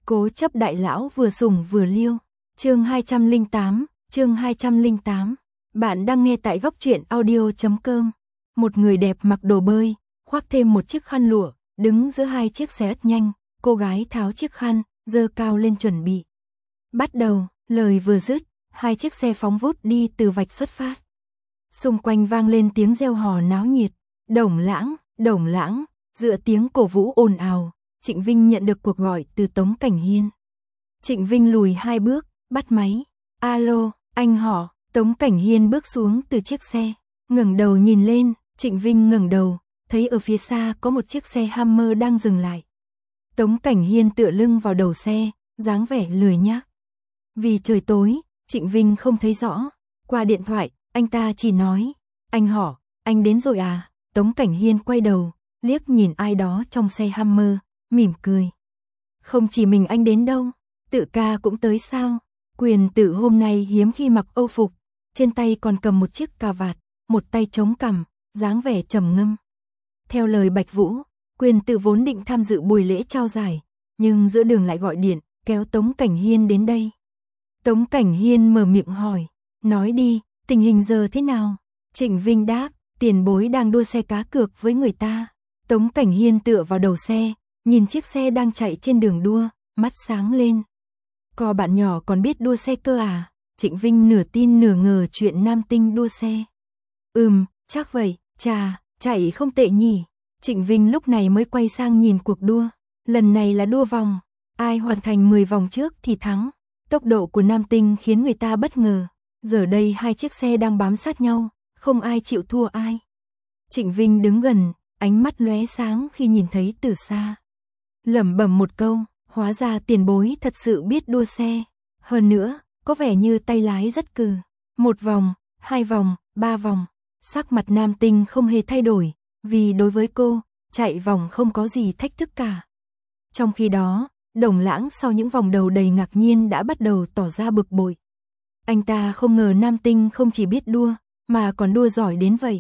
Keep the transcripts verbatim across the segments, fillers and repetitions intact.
Cố chấp đại lão vừa sủng vừa liêu. Chương hai trăm lẻ tám, chương hai trăm lẻ tám. Bạn đang nghe tại góc truyện audio chấm com. Một người đẹp mặc đồ bơi, khoác thêm một chiếc khăn lụa, đứng giữa hai chiếc xe ất nhanh, cô gái tháo chiếc khăn, giơ cao lên chuẩn bị. Bắt đầu, lời vừa dứt, hai chiếc xe phóng vút đi từ vạch xuất phát. Xung quanh vang lên tiếng reo hò náo nhiệt. Đồng Lãng, Đồng Lãng, dựa tiếng cổ vũ ồn ào, Trịnh Vinh nhận được cuộc gọi từ Tống Cảnh Hiên. Trịnh Vinh lùi hai bước, bắt máy. Alo, anh họ. Tống Cảnh Hiên bước xuống từ chiếc xe, ngẩng đầu nhìn lên. Trịnh Vinh ngẩng đầu, thấy ở phía xa có một chiếc xe Hammer đang dừng lại. Tống Cảnh Hiên tựa lưng vào đầu xe, dáng vẻ lười nhác. Vì trời tối, Trịnh Vinh không thấy rõ. Qua điện thoại, anh ta chỉ nói, anh họ, anh đến rồi à? Tống Cảnh Hiên quay đầu, liếc nhìn ai đó trong xe Hammer, mỉm cười. Không chỉ mình anh đến đâu, Tự ca cũng tới sao? Quyền Tự hôm nay hiếm khi mặc âu phục, trên tay còn cầm một chiếc cà vạt, một tay chống cằm, dáng vẻ trầm ngâm. Theo lời Bạch Vũ, Quyền Tự vốn định tham dự buổi lễ trao giải, nhưng giữa đường lại gọi điện, kéo Tống Cảnh Hiên đến đây. Tống Cảnh Hiên mở miệng hỏi, nói đi, tình hình giờ thế nào? Trịnh Vinh đáp, tiền bối đang đua xe cá cược với người ta. Tống Cảnh Hiên tựa vào đầu xe, nhìn chiếc xe đang chạy trên đường đua, mắt sáng lên. Có bạn nhỏ còn biết đua xe cơ à? Trịnh Vinh nửa tin nửa ngờ chuyện nam tinh đua xe. Ừm, chắc vậy, chà, chạy không tệ nhỉ. Trịnh Vinh lúc này mới quay sang nhìn cuộc đua. Lần này là đua vòng, ai hoàn thành mười vòng trước thì thắng. Tốc độ của nam tinh khiến người ta bất ngờ. Giờ đây hai chiếc xe đang bám sát nhau, không ai chịu thua ai. Trịnh Vinh đứng gần, ánh mắt lóe sáng khi nhìn thấy từ xa. Lẩm bẩm một câu, hóa ra tiền bối thật sự biết đua xe. Hơn nữa, có vẻ như tay lái rất cừ. Một vòng, hai vòng, ba vòng. Sắc mặt nam tinh không hề thay đổi, vì đối với cô, chạy vòng không có gì thách thức cả. Trong khi đó, Đồng Lãng sau những vòng đầu đầy ngạc nhiên đã bắt đầu tỏ ra bực bội. Anh ta không ngờ nam tinh không chỉ biết đua, mà còn đua giỏi đến vậy.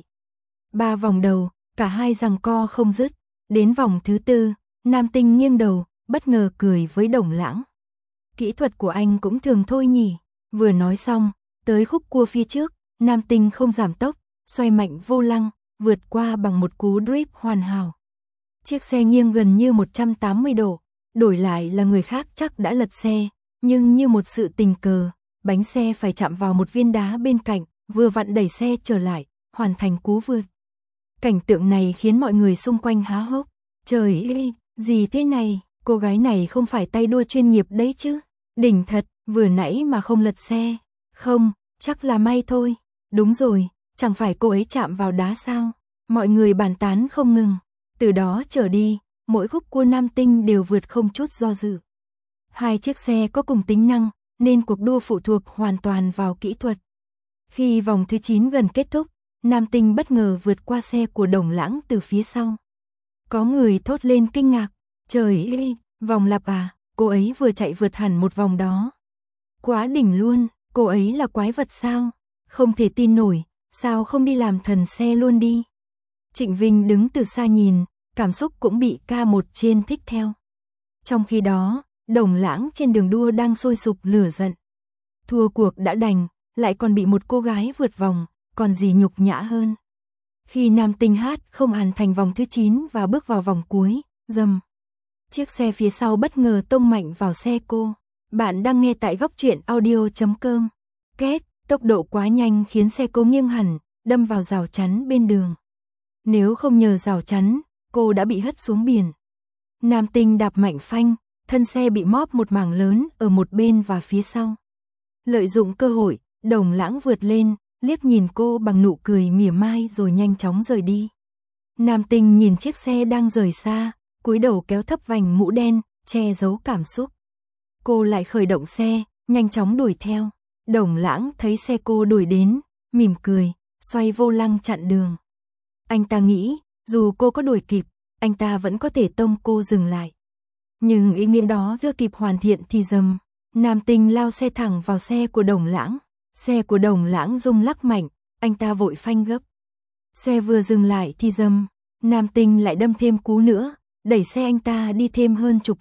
Ba vòng đầu, cả hai giằng co không dứt. Đến vòng thứ tư, nam tinh nghiêng đầu, bất ngờ cười với Đồng Lãng. Kỹ thuật của anh cũng thường thôi nhỉ. Vừa nói xong, tới khúc cua phía trước, nam tinh không giảm tốc, xoay mạnh vô lăng, vượt qua bằng một cú drip hoàn hảo. Chiếc xe nghiêng gần như một trăm tám mươi độ, đổi lại là người khác chắc đã lật xe, nhưng như một sự tình cờ, bánh xe phải chạm vào một viên đá bên cạnh, vừa vặn đẩy xe trở lại, hoàn thành cú vượt. Cảnh tượng này khiến mọi người xung quanh há hốc. Trời ơi, gì thế này, cô gái này không phải tay đua chuyên nghiệp đấy chứ. Đỉnh thật, vừa nãy mà không lật xe. Không, chắc là may thôi. Đúng rồi, chẳng phải cô ấy chạm vào đá sao? Mọi người bàn tán không ngừng. Từ đó trở đi, mỗi khúc cua nam tinh đều vượt không chút do dự. Hai chiếc xe có cùng tính năng, nên cuộc đua phụ thuộc hoàn toàn vào kỹ thuật. Khi vòng thứ chín gần kết thúc, nam tinh bất ngờ vượt qua xe của Đồng Lãng từ phía sau. Có người thốt lên kinh ngạc, trời ơi, vòng lặp à, cô ấy vừa chạy vượt hẳn một vòng đó. Quá đỉnh luôn, cô ấy là quái vật sao? Không thể tin nổi, sao không đi làm thần xe luôn đi? Trịnh Vinh đứng từ xa nhìn, cảm xúc cũng bị ca một trên thích theo. Trong khi đó, Đồng Lãng trên đường đua đang sôi sục lửa giận. Thua cuộc đã đành, lại còn bị một cô gái vượt vòng, còn gì nhục nhã hơn. Khi nam tinh hát không hoàn thành vòng thứ chín và bước vào vòng cuối, rầm. Chiếc xe phía sau bất ngờ tông mạnh vào xe cô. Bạn đang nghe tại góc truyện audio chấm com. Két, tốc độ quá nhanh khiến xe cô nghiêng hẳn, đâm vào rào chắn bên đường. Nếu không nhờ rào chắn, cô đã bị hất xuống biển. Nam tinh đạp mạnh phanh, thân xe bị móp một mảng lớn ở một bên và phía sau. Lợi dụng cơ hội, Đồng Lãng vượt lên, liếc nhìn cô bằng nụ cười mỉa mai rồi nhanh chóng rời đi. Nam tinh nhìn chiếc xe đang rời xa, cúi đầu kéo thấp vành mũ đen, che giấu cảm xúc. Cô lại khởi động xe, nhanh chóng đuổi theo. Đồng Lãng thấy xe cô đuổi đến, mỉm cười, xoay vô lăng chặn đường. Anh ta nghĩ, dù cô có đuổi kịp, anh ta vẫn có thể tông cô dừng lại. Nhưng ý nghĩa đó chưa kịp hoàn thiện thì dầm. Nam tinh lao xe thẳng vào xe của Đồng Lãng. Xe của Đồng Lãng rung lắc mạnh, anh ta vội phanh gấp. Xe vừa dừng lại thì dầm. Nam tinh lại đâm thêm cú nữa, đẩy xe anh ta đi thêm hơn chục mét,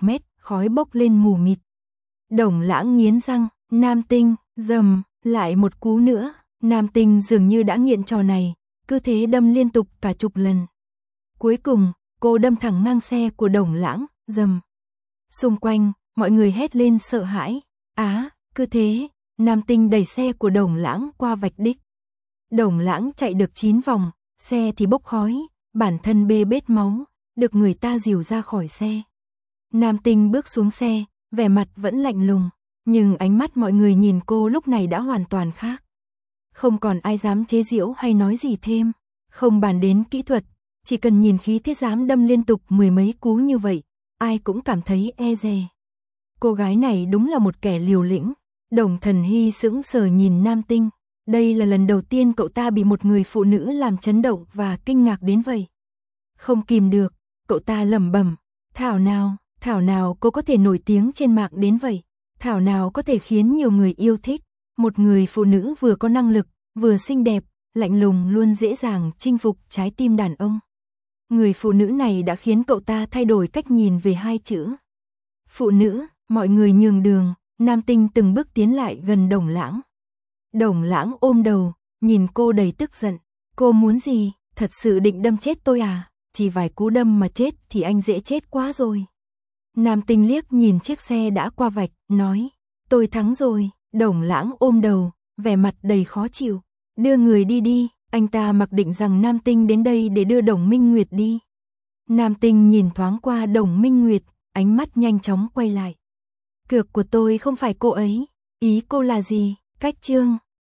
khói bốc lên mù mịt. Đồng Lãng nghiến răng, Nam Tinh, rầm, lại một cú nữa, Nam Tinh dường như đã nghiện trò này, cứ thế đâm liên tục cả chục lần. Cuối cùng, cô đâm thẳng ngang xe của Đồng Lãng, rầm. Xung quanh, mọi người hét lên sợ hãi, á, cứ thế, Nam Tinh đẩy xe của Đồng Lãng qua vạch đích. Đồng Lãng chạy được chín vòng, xe thì bốc khói, bản thân bê bết máu, được người ta dìu ra khỏi xe. Nam Tinh bước xuống xe, vẻ mặt vẫn lạnh lùng, nhưng ánh mắt mọi người nhìn cô lúc này đã hoàn toàn khác. Không còn ai dám chế giễu hay nói gì thêm, không bàn đến kỹ thuật, chỉ cần nhìn khí thế dám đâm liên tục mười mấy cú như vậy, ai cũng cảm thấy e dè. Cô gái này đúng là một kẻ liều lĩnh. Đồng Thần Hy sững sờ nhìn Nam Tinh, đây là lần đầu tiên cậu ta bị một người phụ nữ làm chấn động và kinh ngạc đến vậy. Không kìm được, cậu ta lẩm bẩm, thảo nào, thảo nào cô có thể nổi tiếng trên mạng đến vậy, thảo nào có thể khiến nhiều người yêu thích, một người phụ nữ vừa có năng lực, vừa xinh đẹp, lạnh lùng luôn dễ dàng chinh phục trái tim đàn ông. Người phụ nữ này đã khiến cậu ta thay đổi cách nhìn về hai chữ phụ nữ. Mọi người nhường đường, Nam Tinh từng bước tiến lại gần Đồng Lãng. Đồng Lãng ôm đầu, nhìn cô đầy tức giận. Cô muốn gì, thật sự định đâm chết tôi à? Chỉ vài cú đâm mà chết thì anh dễ chết quá rồi. Nam Tinh liếc nhìn chiếc xe đã qua vạch, nói, tôi thắng rồi. Đồng Lãng ôm đầu, vẻ mặt đầy khó chịu. Đưa người đi đi, anh ta mặc định rằng Nam Tinh đến đây để đưa Đồng Minh Nguyệt đi. Nam Tinh nhìn thoáng qua Đồng Minh Nguyệt, ánh mắt nhanh chóng quay lại. Cược của tôi không phải cô ấy, ý cô là gì? Cách chương